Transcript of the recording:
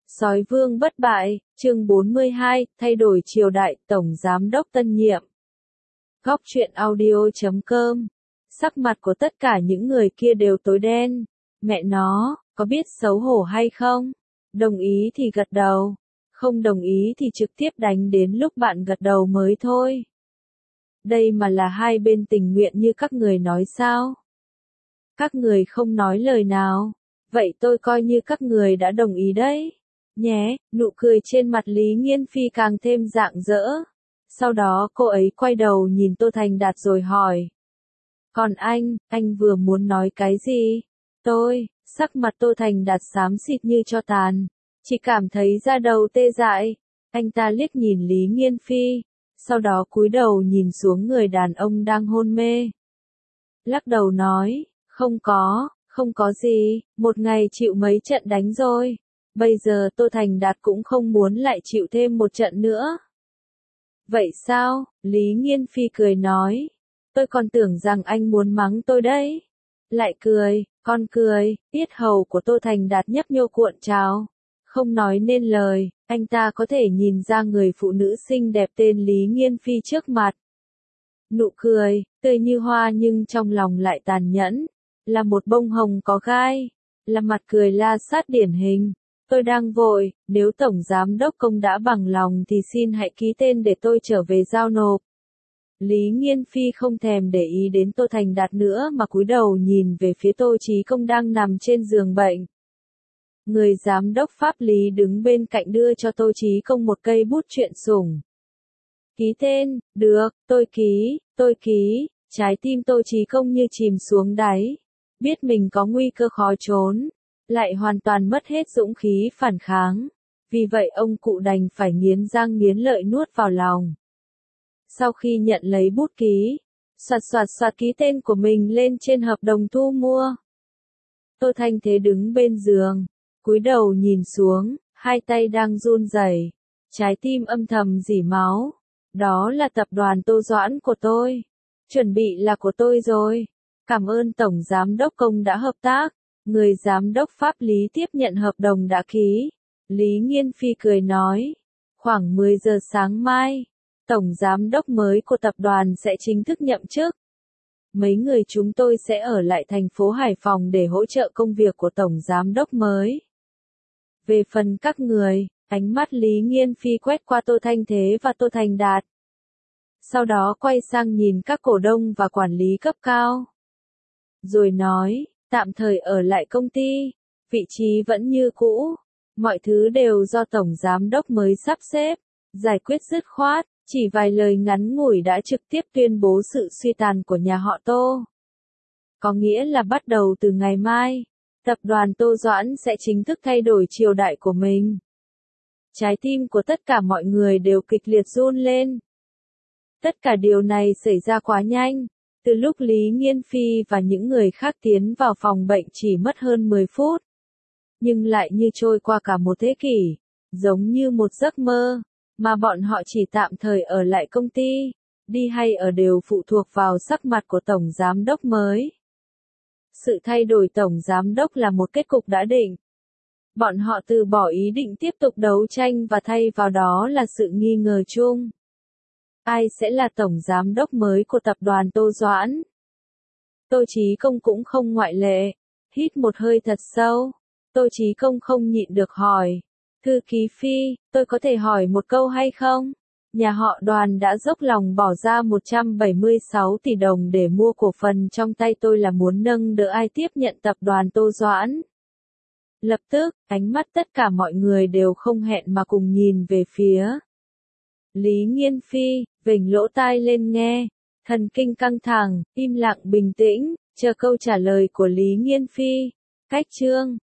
Sói vương bất bại, chương 42, thay đổi triều đại, tổng giám đốc tân nhiệm. Góc truyện audio.com. Sắc mặt của tất cả những người kia đều tối đen. Mẹ nó, có biết xấu hổ hay không? Đồng ý thì gật đầu, không đồng ý thì trực tiếp đánh đến lúc bạn gật đầu mới thôi. Đây mà là hai bên tình nguyện như các người nói sao? Các người không nói lời nào, vậy tôi coi như các người đã đồng ý đấy. Nhé, nụ cười trên mặt Lý Nghiên Phi càng thêm rạng rỡ. Sau đó cô ấy quay đầu nhìn Tô Thành Đạt rồi hỏi. Còn anh vừa muốn nói cái gì? Sắc mặt Tô Thành Đạt xám xịt như tro tàn, chỉ cảm thấy da đầu tê dại. Anh ta liếc nhìn Lý Nghiên Phi, sau đó cúi đầu nhìn xuống người đàn ông đang hôn mê. Lắc đầu nói, không có gì, một ngày chịu mấy trận đánh rồi. Bây giờ Tô Thành Đạt cũng không muốn lại chịu thêm một trận nữa. Vậy sao? Lý Nghiên Phi cười nói. Tôi còn tưởng rằng anh muốn mắng tôi đấy. Lại cười, con cười, yết hầu của Tô Thành Đạt nhấp nhô cuộn trào. Không nói nên lời, anh ta có thể nhìn ra người phụ nữ xinh đẹp tên Lý Nghiên Phi trước mặt. Nụ cười, tươi như hoa nhưng trong lòng lại tàn nhẫn. Là một bông hồng có gai. Là mặt cười la sát điển hình. Tôi đang vội, nếu Tổng Giám Đốc Công đã bằng lòng thì xin hãy ký tên để tôi trở về giao nộp. Lý Nghiên Phi không thèm để ý đến Tô Thành Đạt nữa mà cúi đầu nhìn về phía Tô Chí Công đang nằm trên giường bệnh. Người giám đốc pháp lý đứng bên cạnh đưa cho Tô Chí Công một cây bút chuyện sủng. Ký tên, được, tôi ký, trái tim Tô Chí Công như chìm xuống đáy. Biết mình có nguy cơ khó trốn, lại hoàn toàn mất hết dũng khí phản kháng. Vì vậy ông cụ đành phải nghiến răng nghiến lợi nuốt vào lòng. Sau khi nhận lấy bút ký, soạt ký tên của mình lên trên hợp đồng thu mua. Tô Thanh Thế đứng bên giường, cúi đầu nhìn xuống, hai tay đang run rẩy, trái tim âm thầm rỉ máu. Đó là tập đoàn Tô Doãn của tôi, chuẩn bị là của tôi rồi. Cảm ơn Tổng Giám Đốc Công đã hợp tác. Người giám đốc pháp lý tiếp nhận hợp đồng đã ký. Lý Nghiên Phi cười nói, khoảng 10 giờ sáng mai, Tổng Giám Đốc mới của tập đoàn sẽ chính thức nhậm chức. Mấy người chúng tôi sẽ ở lại thành phố Hải Phòng để hỗ trợ công việc của Tổng Giám Đốc mới. Về phần các người, ánh mắt Lý Nghiên Phi quét qua Tô Thanh Thế và Tô Thành Đạt. Sau đó quay sang nhìn các cổ đông và quản lý cấp cao. Rồi nói, tạm thời ở lại công ty, vị trí vẫn như cũ, mọi thứ đều do Tổng Giám Đốc mới sắp xếp, giải quyết dứt khoát, chỉ vài lời ngắn ngủi đã trực tiếp tuyên bố sự suy tàn của nhà họ Tô. Có nghĩa là bắt đầu từ ngày mai, tập đoàn Tô Doãn sẽ chính thức thay đổi triều đại của mình. Trái tim của tất cả mọi người đều kịch liệt run lên. Tất cả điều này xảy ra quá nhanh. Từ lúc Lý Nghiên Phi và những người khác tiến vào phòng bệnh chỉ mất hơn 10 phút. Nhưng lại như trôi qua cả một thế kỷ, giống như một giấc mơ, mà bọn họ chỉ tạm thời ở lại công ty, đi hay ở đều phụ thuộc vào sắc mặt của Tổng Giám Đốc mới. Sự thay đổi Tổng Giám Đốc là một kết cục đã định. Bọn họ từ bỏ ý định tiếp tục đấu tranh và thay vào đó là sự nghi ngờ chung. Ai sẽ là Tổng Giám Đốc mới của tập đoàn Tô Doãn? Tô Chí Công cũng không ngoại lệ. Hít một hơi thật sâu, Tô Chí Công không nhịn được hỏi. Thư ký Phi, tôi có thể hỏi một câu hay không? Nhà họ Đoàn đã dốc lòng bỏ ra 176 tỷ đồng để mua cổ phần trong tay tôi là muốn nâng đỡ ai tiếp nhận tập đoàn Tô Doãn. Lập tức, ánh mắt tất cả mọi người đều không hẹn mà cùng nhìn về phía Lý Nghiên Phi, vểnh lỗ tai lên nghe, thần kinh căng thẳng, im lặng bình tĩnh, chờ câu trả lời của Lý Nghiên Phi. Cách chương